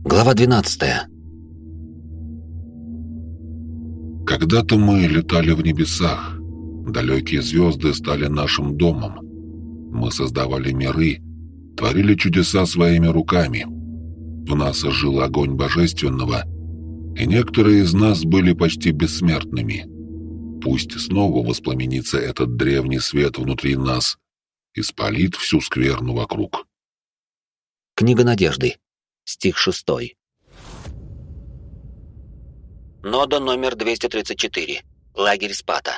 Глава 12. Когда-то мы летали в небесах. Далекие звезды стали нашим домом. Мы создавали миры, творили чудеса своими руками. В нас жил огонь божественного, и некоторые из нас были почти бессмертными. Пусть снова воспламенится этот древний свет внутри нас и спалит всю скверну вокруг. Книга Надежды. Стих 6. Нода номер 234. Лагерь Спата.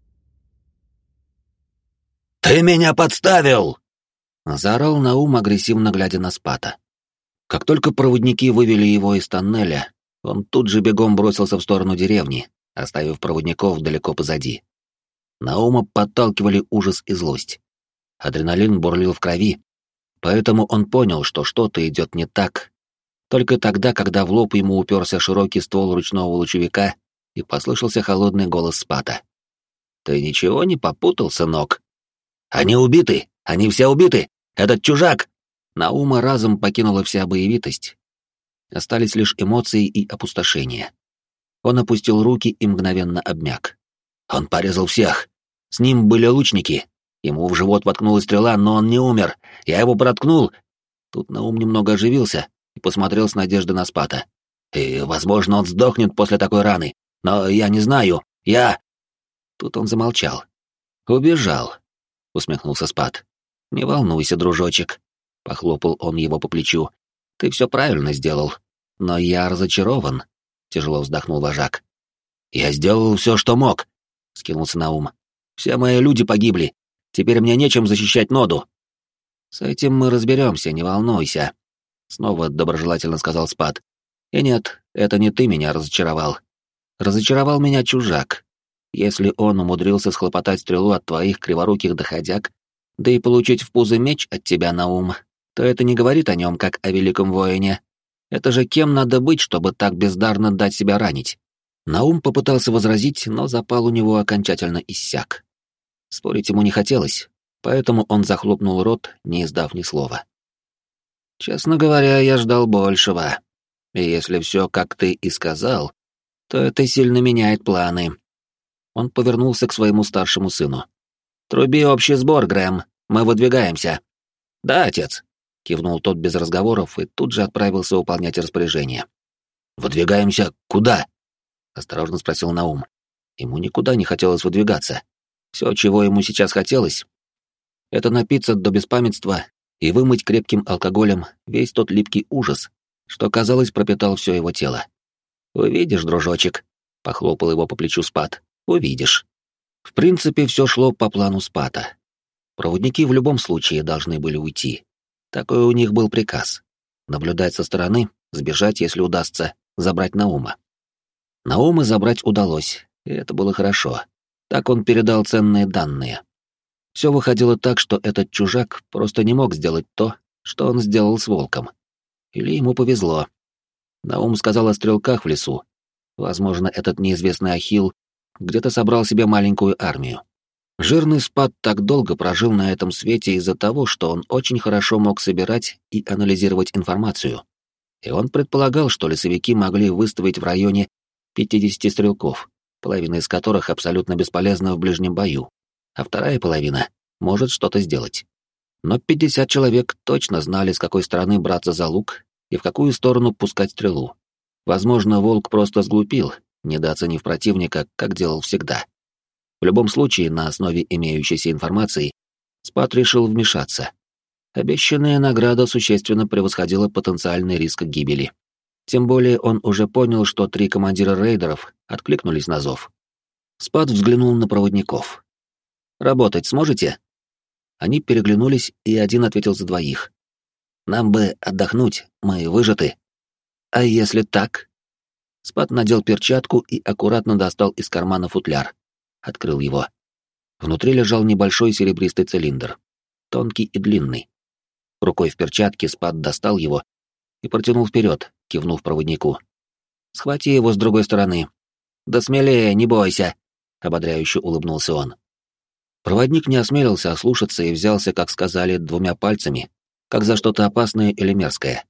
«Ты меня подставил!» — заорал Наум, агрессивно глядя на Спата. Как только проводники вывели его из тоннеля, он тут же бегом бросился в сторону деревни, оставив проводников далеко позади. Наума подталкивали ужас и злость. Адреналин бурлил в крови, поэтому он понял, что что-то идет не так. Только тогда, когда в лоб ему уперся широкий ствол ручного лучевика и послышался холодный голос Спата. «Ты ничего не попутал, сынок?» «Они убиты! Они все убиты! Этот чужак!» Наума разом покинула вся боевитость. Остались лишь эмоции и опустошение. Он опустил руки и мгновенно обмяк. «Он порезал всех! С ним были лучники! Ему в живот воткнулась стрела, но он не умер! Я его проткнул!» Тут Наум немного оживился и посмотрел с надеждой на Спата. «И, возможно, он сдохнет после такой раны, но я не знаю, я...» Тут он замолчал. «Убежал», — усмехнулся Спат. «Не волнуйся, дружочек», — похлопал он его по плечу. «Ты все правильно сделал, но я разочарован», — тяжело вздохнул вожак. «Я сделал все, что мог», — скинулся Наум. «Все мои люди погибли, теперь мне нечем защищать Ноду». «С этим мы разберемся, не волнуйся», — снова доброжелательно сказал Спат. «И нет, это не ты меня разочаровал. Разочаровал меня чужак. Если он умудрился схлопотать стрелу от твоих криворуких доходяг, да и получить в пузо меч от тебя, Наум, то это не говорит о нем, как о великом воине. Это же кем надо быть, чтобы так бездарно дать себя ранить?» Наум попытался возразить, но запал у него окончательно иссяк. Спорить ему не хотелось, поэтому он захлопнул рот, не издав ни слова. «Честно говоря, я ждал большего. И если все, как ты и сказал, то это сильно меняет планы». Он повернулся к своему старшему сыну. «Труби общий сбор, Грэм, мы выдвигаемся». «Да, отец», — кивнул тот без разговоров и тут же отправился выполнять распоряжение. «Выдвигаемся куда?» — осторожно спросил Наум. Ему никуда не хотелось выдвигаться. Все, чего ему сейчас хотелось, это напиться до беспамятства и вымыть крепким алкоголем весь тот липкий ужас, что, казалось, пропитал все его тело. «Увидишь, дружочек», — похлопал его по плечу Спат, — «увидишь». В принципе, все шло по плану Спата. Проводники в любом случае должны были уйти. Такой у них был приказ. Наблюдать со стороны, сбежать, если удастся, забрать Наума. Наума забрать удалось, и это было хорошо. Так он передал ценные данные. Все выходило так, что этот чужак просто не мог сделать то, что он сделал с волком. Или ему повезло. Наум сказал о стрелках в лесу. Возможно, этот неизвестный Ахилл где-то собрал себе маленькую армию. Жирный Спат так долго прожил на этом свете из-за того, что он очень хорошо мог собирать и анализировать информацию. И он предполагал, что лесовики могли выставить в районе 50 стрелков, половина из которых абсолютно бесполезна в ближнем бою, а вторая половина может что-то сделать. Но 50 человек точно знали, с какой стороны браться за лук и в какую сторону пускать стрелу. Возможно, волк просто сглупил, недооценив противника, как делал всегда. В любом случае, на основе имеющейся информации, Спат решил вмешаться. Обещанная награда существенно превосходила потенциальный риск гибели. Тем более он уже понял, что 3 командира рейдеров откликнулись на зов. Спат взглянул на проводников. «Работать сможете?» Они переглянулись, и один ответил за двоих. «Нам бы отдохнуть, мы выжаты». «А если так?» Спат надел перчатку и аккуратно достал из кармана футляр. Открыл его. Внутри лежал небольшой серебристый цилиндр, тонкий и длинный. Рукой в перчатке Спат достал его и протянул вперед, кивнув проводнику. «Схвати его с другой стороны». «Да смелее, не бойся», — ободряюще улыбнулся он. Проводник не осмелился ослушаться и взялся, как сказали, 2 пальцами, как за что-то опасное или мерзкое.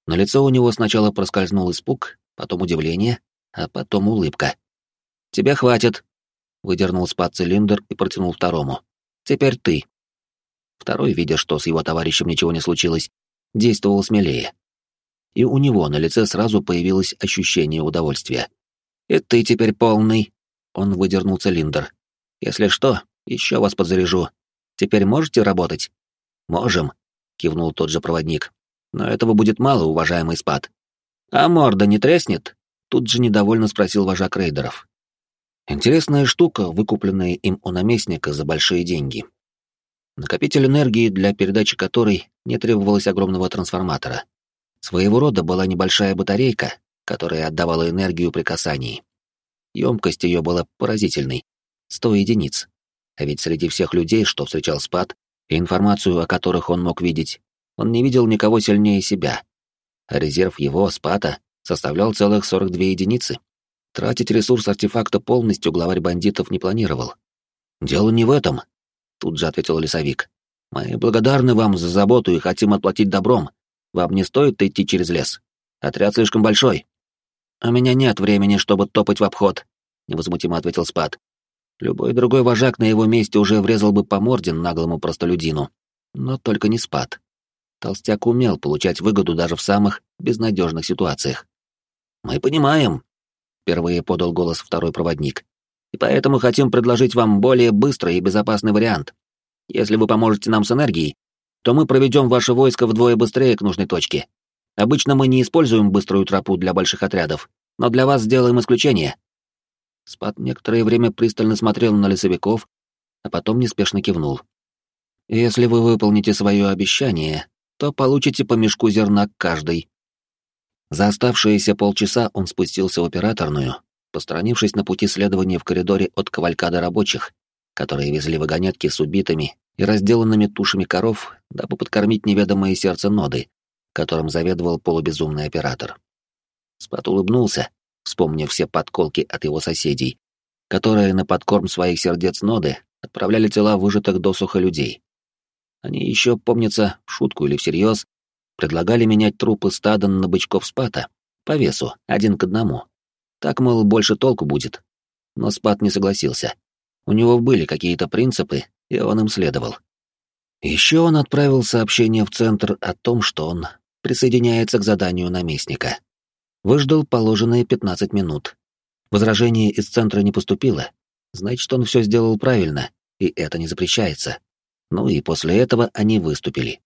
На лице у него сначала проскользнул испуг, потом удивление, а потом улыбка. «Тебе хватит», — выдернул Спат цилиндр и протянул второму. «Теперь ты». Второй, видя, что с его товарищем ничего не случилось, действовал смелее. И у него на лице сразу появилось ощущение удовольствия. «И ты теперь полный», — он выдернул цилиндр. «Если что, еще вас подзаряжу. Теперь можете работать?» «Можем», — кивнул тот же проводник. «Но этого будет мало, уважаемый Спат». «А морда не треснет?» — тут же недовольно спросил вожак рейдеров. Интересная штука, выкупленная им у наместника за большие деньги. Накопитель энергии, для передачи которой не требовалось огромного трансформатора. Своего рода была небольшая батарейка, которая отдавала энергию при касании. Емкость ее была поразительной — 100 единиц. А ведь среди всех людей, что встречал Спат, и информацию о которых он мог видеть, он не видел никого сильнее себя. А резерв его, Спата, составлял целых 42 единицы. Тратить ресурс артефакта полностью главарь бандитов не планировал. «Дело не в этом», — тут же ответил лесовик. «Мы благодарны вам за заботу и хотим отплатить добром. Вам не стоит идти через лес. Отряд слишком большой». «У меня нет времени, чтобы топать в обход», — невозмутимо ответил Спат. Любой другой вожак на его месте уже врезал бы по морде наглому простолюдину. Но только не Спат. Толстяк умел получать выгоду даже в самых безнадежных ситуациях. «Мы понимаем», — впервые подал голос второй проводник. «И поэтому хотим предложить вам более быстрый и безопасный вариант. Если вы поможете нам с энергией, то мы проведем ваше войско вдвое быстрее к нужной точке. Обычно мы не используем быструю тропу для больших отрядов, но для вас сделаем исключение». Спат некоторое время пристально смотрел на лесовиков, а потом неспешно кивнул. «Если вы выполните свое обещание, то получите по мешку зерна каждый». За оставшиеся полчаса он спустился в операторную, посторонившись на пути следования в коридоре от кавалькады рабочих, которые везли вагонетки с убитыми и разделанными тушами коров, дабы подкормить неведомое сердце ноды, которым заведовал полубезумный оператор. Спат улыбнулся, вспомнив все подколки от его соседей, которые на подкорм своих сердец ноды отправляли тела выжатых досуха людей. Они еще, помнится, в шутку или всерьез, предлагали менять трупы стада на бычков Спата по весу 1 к 1. Так, мол, больше толку будет. Но Спат не согласился. У него были какие-то принципы, и он им следовал. Еще он отправил сообщение в центр о том, что он присоединяется к заданию наместника. Выждал положенные 15 минут. Возражение из центра не поступило. Значит, он все сделал правильно, и это не запрещается. Ну и после этого они выступили.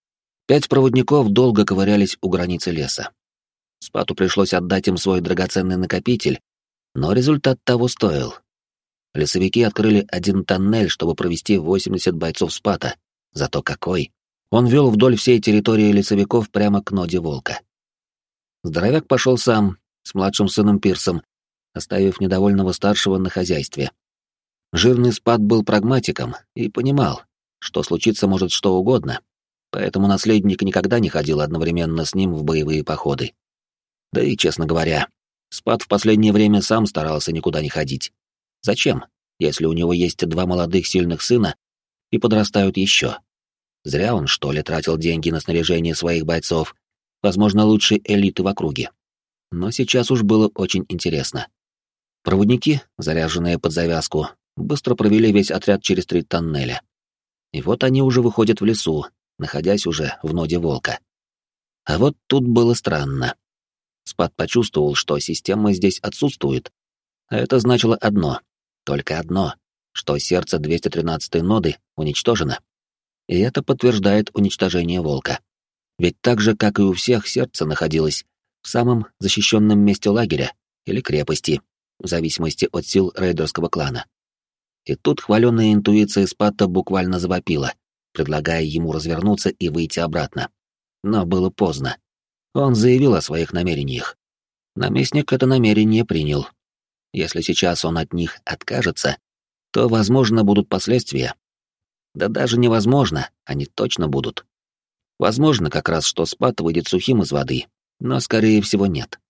5 проводников долго ковырялись у границы леса. Спату пришлось отдать им свой драгоценный накопитель, но результат того стоил. Лесовики открыли один тоннель, чтобы провести 80 бойцов Спата. Зато какой! Он вел вдоль всей территории лесовиков прямо к ноде волка. Здоровяк пошел сам, с младшим сыном Пирсом, оставив недовольного старшего на хозяйстве. Жирный Спат был прагматиком и понимал, что случиться может что угодно, поэтому наследник никогда не ходил одновременно с ним в боевые походы. Да и, честно говоря, Спат в последнее время сам старался никуда не ходить. Зачем, если у него есть 2 молодых сильных сына и подрастают еще? Зря он, что ли, тратил деньги на снаряжение своих бойцов, возможно, лучшей элиты в округе. Но сейчас уж было очень интересно. Проводники, заряженные под завязку, быстро провели весь отряд через 3 тоннеля. И вот они уже выходят в лесу, находясь уже в ноде волка. А вот тут было странно. Спат почувствовал, что система здесь отсутствует. А это значило одно, только одно, что сердце 213-й ноды уничтожено. И это подтверждает уничтожение волка. Ведь так же, как и у всех, сердце находилось в самом защищенном месте лагеря или крепости, в зависимости от сил рейдерского клана. И тут хваленая интуиция Спата буквально завопила, предлагая ему развернуться и выйти обратно. Но было поздно. Он заявил о своих намерениях. Наместник это намерение принял. Если сейчас он от них откажется, то, возможно, будут последствия. Да даже невозможно, они точно будут. Возможно, как раз, что Спат выйдет сухим из воды, но, скорее всего, нет.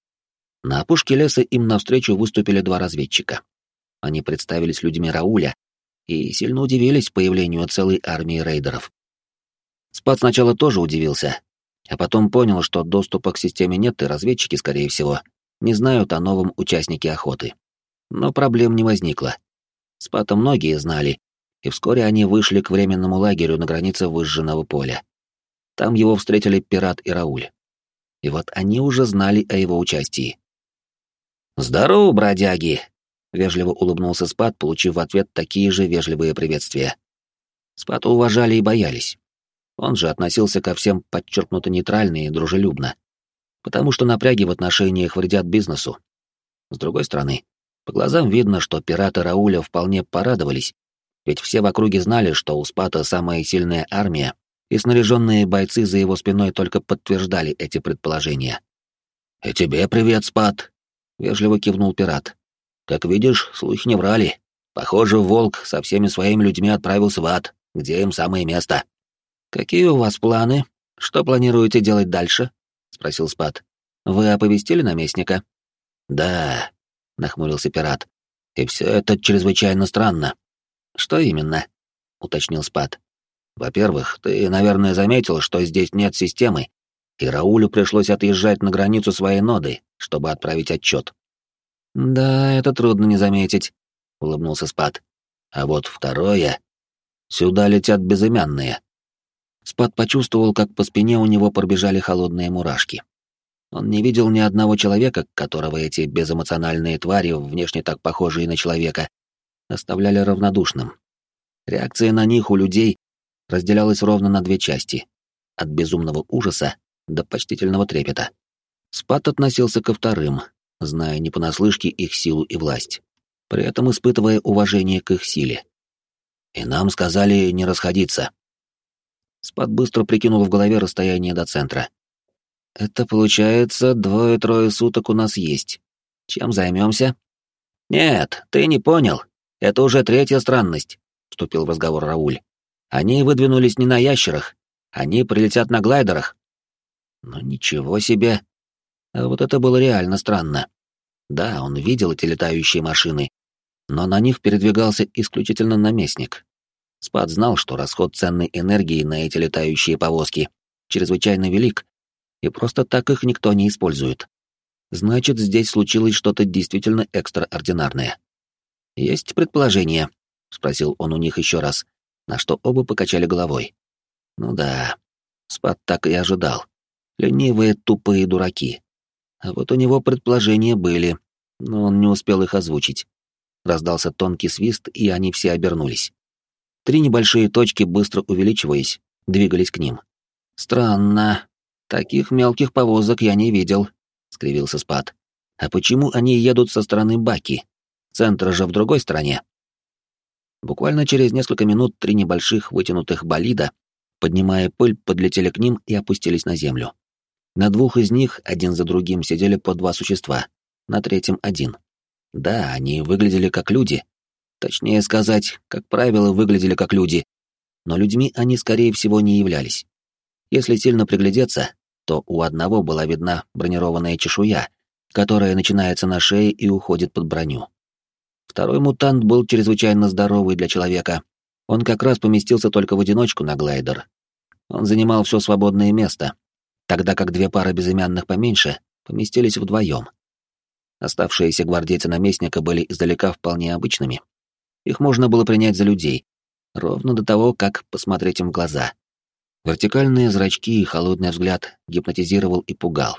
На опушке леса им навстречу выступили 2 разведчика. Они представились людьми Рауля и сильно удивились появлению целой армии рейдеров. Спат сначала тоже удивился, А потом понял, что доступа к системе нет, и разведчики, скорее всего, не знают о новом участнике охоты. Но проблем не возникло. Спата многие знали, и вскоре они вышли к временному лагерю на границе выжженного поля. Там его встретили Пират и Рауль. И вот они уже знали о его участии. «Здорово, бродяги!» — вежливо улыбнулся Спат, получив в ответ такие же вежливые приветствия. Спата уважали и боялись. Он же относился ко всем подчеркнуто нейтрально и дружелюбно, потому что напряги в отношениях вредят бизнесу. С другой стороны, по глазам видно, что пираты Рауля вполне порадовались, ведь все в округе знали, что у Спата самая сильная армия, и снаряженные бойцы за его спиной только подтверждали эти предположения. «И тебе привет, Спат!» — вежливо кивнул пират. «Как видишь, слухи не врали. Похоже, Волк со всеми своими людьми отправился в ад, где им самое место». «Какие у вас планы? Что планируете делать дальше?» — спросил Спат. «Вы оповестили наместника?» «Да», — нахмурился пират. «И все это чрезвычайно странно». «Что именно?» — уточнил Спат. «Во-первых, ты, наверное, заметил, что здесь нет системы, и Раулю пришлось отъезжать на границу своей ноды, чтобы отправить отчет». «Да, это трудно не заметить», — улыбнулся Спат. «А вот второе... Сюда летят безымянные». Спат почувствовал, как по спине у него пробежали холодные мурашки. Он не видел ни одного человека, которого эти безэмоциональные твари, внешне так похожие на человека, оставляли равнодушным. Реакция на них у людей разделялась ровно на две части — от безумного ужаса до почтительного трепета. Спат относился ко вторым, зная не понаслышке их силу и власть, при этом испытывая уважение к их силе. «И нам сказали не расходиться». Спат быстро прикинул в голове расстояние до центра. «Это получается 2-3 суток у нас есть. Чем займемся?» «Нет, ты не понял. Это уже третья странность», — вступил в разговор Рауль. «Они выдвинулись не на ящерах. Они прилетят на глайдерах». «Ну ничего себе. А вот это было реально странно. Да, он видел эти летающие машины, но на них передвигался исключительно наместник. Спат знал, что расход ценной энергии на эти летающие повозки чрезвычайно велик, и просто так их никто не использует. Значит, здесь случилось что-то действительно экстраординарное. «Есть предположение?» — спросил он у них еще раз, на что оба покачали головой. «Ну да, Спат так и ожидал. Ленивые, тупые дураки. А вот у него предположения были, но он не успел их озвучить. Раздался тонкий свист, и они все обернулись. 3 небольшие точки, быстро увеличиваясь, двигались к ним. «Странно. Таких мелких повозок я не видел», — скривился Спат. «А почему они едут со стороны Баки? Центр же в другой стороне». Буквально через несколько минут 3 небольших вытянутых болида, поднимая пыль, подлетели к ним и опустились на землю. На 2 из них один за другим сидели по 2 существа, на 3-м 1. Да, они выглядели как люди. Точнее сказать, как правило, выглядели как люди, но людьми они, скорее всего, не являлись. Если сильно приглядеться, то у одного была видна бронированная чешуя, которая начинается на шее и уходит под броню. Второй мутант был чрезвычайно здоровый для человека. Он как раз поместился только в одиночку на глайдер. Он занимал все свободное место, тогда как 2 пары безымянных поменьше поместились вдвоем. Оставшиеся гвардейцы наместника были издалека вполне обычными. Их можно было принять за людей, ровно до того, как посмотреть им в глаза. Вертикальные зрачки и холодный взгляд гипнотизировал и пугал.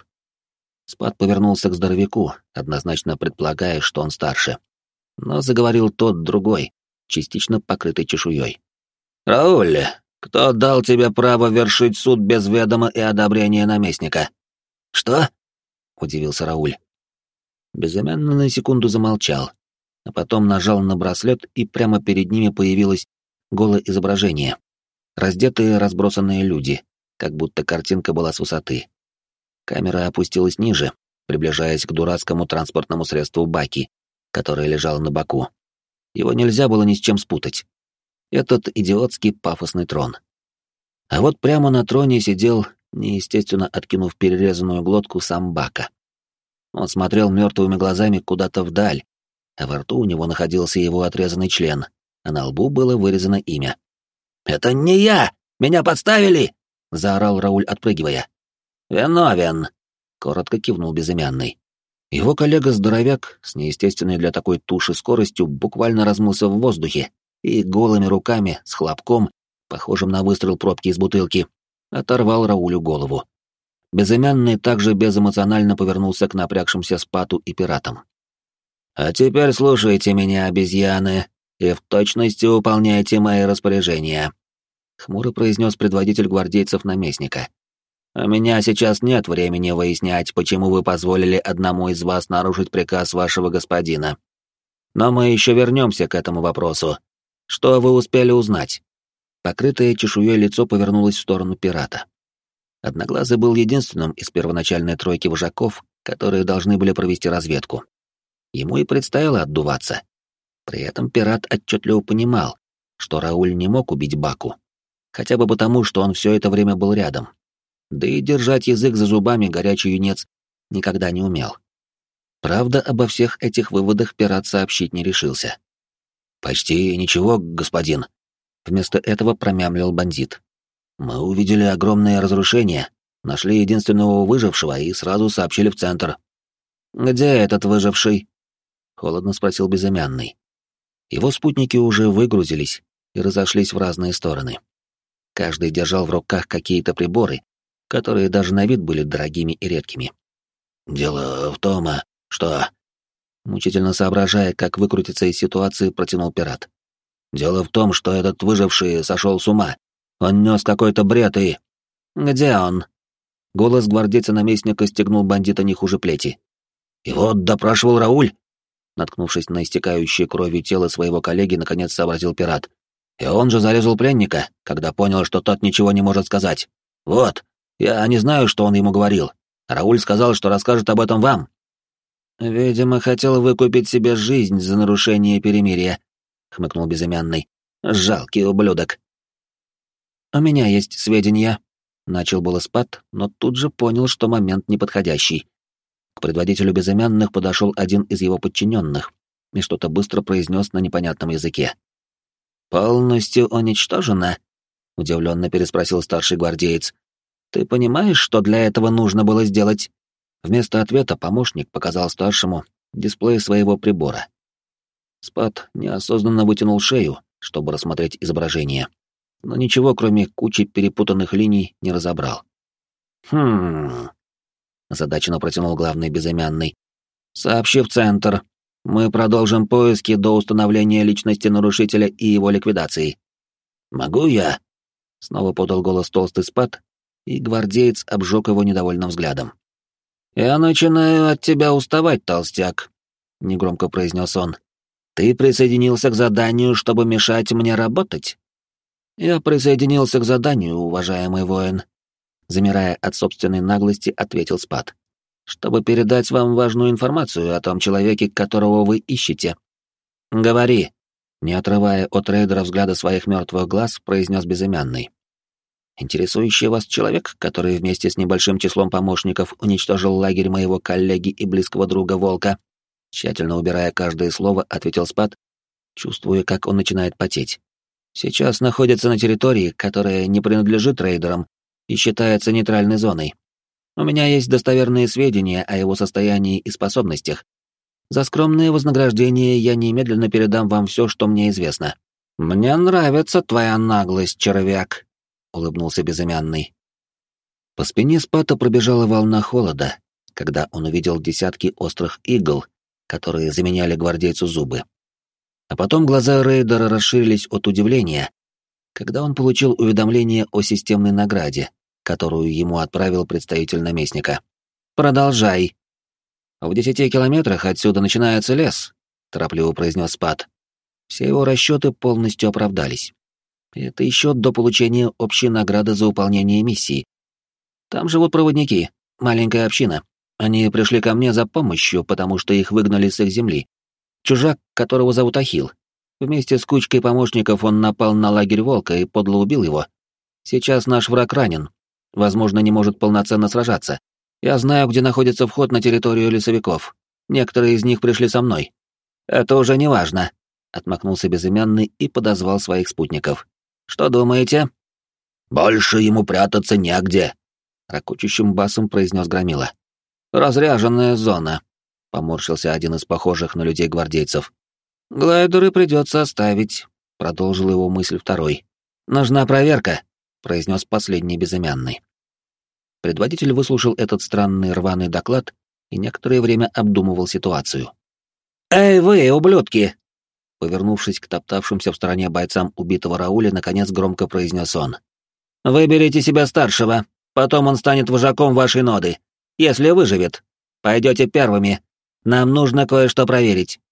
Спат повернулся к здоровяку, однозначно предполагая, что он старше. Но заговорил тот другой, частично покрытый чешуей. «Рауль, кто дал тебе право вершить суд без ведома и одобрения наместника?» «Что?» — удивился Рауль. Безымянный на секунду замолчал, а потом нажал на браслет, и прямо перед ними появилось голое изображение. Раздетые, разбросанные люди, как будто картинка была с высоты. Камера опустилась ниже, приближаясь к дурацкому транспортному средству Баки, которое лежало на боку. Его нельзя было ни с чем спутать. Этот идиотский пафосный трон. А вот прямо на троне сидел, неестественно откинув перерезанную глотку, сам Бака. Он смотрел мертвыми глазами куда-то вдаль, а во рту у него находился его отрезанный член, а на лбу было вырезано имя. «Это не я! Меня подставили!» — заорал Рауль, отпрыгивая. «Виновен», — коротко кивнул безымянный. Его коллега-здоровяк с неестественной для такой туши скоростью буквально размылся в воздухе и голыми руками, с хлопком, похожим на выстрел пробки из бутылки, оторвал Раулю голову. Безымянный также безэмоционально повернулся к напрягшимся Спату и пиратам. «А теперь слушайте меня, обезьяны, и в точности выполняйте мои распоряжения», — хмуро произнес предводитель гвардейцев наместника. «У меня сейчас нет времени выяснять, почему вы позволили одному из вас нарушить приказ вашего господина. Но мы еще вернемся к этому вопросу. Что вы успели узнать?» Покрытое чешуей лицо повернулось в сторону пирата. Одноглазый был единственным из первоначальной тройки вожаков, которые должны были провести разведку. Ему и предстояло отдуваться. При этом пират отчетливо понимал, что Рауль не мог убить Баку, хотя бы потому, что он все это время был рядом. Да и держать язык за зубами горячий юнец никогда не умел. Правда, обо всех этих выводах пират сообщить не решился. «Почти ничего, господин», — вместо этого промямлил бандит. «Мы увидели огромное разрушение, нашли единственного выжившего и сразу сообщили в центр». «Где этот выживший?» — холодно спросил безымянный. Его спутники уже выгрузились и разошлись в разные стороны. Каждый держал в руках какие-то приборы, которые даже на вид были дорогими и редкими. «Дело в том, что...» Мучительно соображая, как выкрутиться из ситуации, протянул пират. «Дело в том, что этот выживший сошел с ума. Он нес какой-то бред и...» «Где он?» Голос гвардейца-наместника стегнул бандита не хуже плети. «Его допрашивал Рауль?» Наткнувшись на истекающее кровью тело своего коллеги, наконец сообразил пират. «И он же зарезал пленника, когда понял, что тот ничего не может сказать. Вот, я не знаю, что он ему говорил. Рауль сказал, что расскажет об этом вам». «Видимо, хотел выкупить себе жизнь за нарушение перемирия», — хмыкнул безымянный. «Жалкий ублюдок». «У меня есть сведения», — начал было Спат, но тут же понял, что момент неподходящий. К предводителю безымянных подошел один из его подчиненных и что-то быстро произнес на непонятном языке. «Полностью уничтожено?» — удивленно переспросил старший гвардеец. «Ты понимаешь, что для этого нужно было сделать?» Вместо ответа помощник показал старшему дисплей своего прибора. Спат неосознанно вытянул шею, чтобы рассмотреть изображение, но ничего, кроме кучи перепутанных линий, не разобрал. Озадаченно протянул главный безымянный. «Сообщи в центр. Мы продолжим поиски до установления личности нарушителя и его ликвидации». «Могу я?» — снова подал голос толстый Спат, и гвардеец обжег его недовольным взглядом. «Я начинаю от тебя уставать, толстяк», — негромко произнес он. «Ты присоединился к заданию, чтобы мешать мне работать?» «Я присоединился к заданию, уважаемый воин», — замирая от собственной наглости, ответил Спат. «Чтобы передать вам важную информацию о том человеке, которого вы ищете». «Говори», — не отрывая от рейдера взгляда своих мертвых глаз, произнес безымянный. «Интересующий вас человек, который вместе с небольшим числом помощников уничтожил лагерь моего коллеги и близкого друга Волка», тщательно убирая каждое слово, ответил Спат, чувствуя, как он начинает потеть. «Сейчас находится на территории, которая не принадлежит рейдерам и считается нейтральной зоной. У меня есть достоверные сведения о его состоянии и способностях. За скромное вознаграждение я немедленно передам вам все, что мне известно». «Мне нравится твоя наглость, червяк», — улыбнулся безымянный. По спине Спата пробежала волна холода, когда он увидел десятки острых игл, которые заменяли гвардейцу зубы. А потом глаза рейдера расширились от удивления, когда он получил уведомление о системной награде, которую ему отправил представитель наместника. «Продолжай». «В 10 километрах отсюда начинается лес», — торопливо произнес Спат. Все его расчеты полностью оправдались. Это еще до получения общей награды за выполнение миссии. Там живут проводники, маленькая община. Они пришли ко мне за помощью, потому что их выгнали с их земли. Чужак, которого зовут Ахилл. Вместе с кучкой помощников он напал на лагерь Волка и подло убил его. Сейчас наш враг ранен. Возможно, не может полноценно сражаться. Я знаю, где находится вход на территорию лесовиков. Некоторые из них пришли со мной. Это уже не важно, отмахнулся безымянный и подозвал своих спутников. Что думаете? Больше ему прятаться негде, — ракочущим басом произнес Громила. «Разряженная зона», — поморщился один из похожих на людей гвардейцев. «Глайдеры придется оставить», — продолжил его мысль второй. «Нужна проверка», — произнес последний безымянный. Предводитель выслушал этот странный рваный доклад и некоторое время обдумывал ситуацию. «Эй вы, ублюдки!» Повернувшись к топтавшимся в стороне бойцам убитого Рауля, наконец громко произнес он. «Выберите себя старшего, потом он станет вожаком вашей ноды. Если выживет, пойдете первыми. Нам нужно кое-что проверить».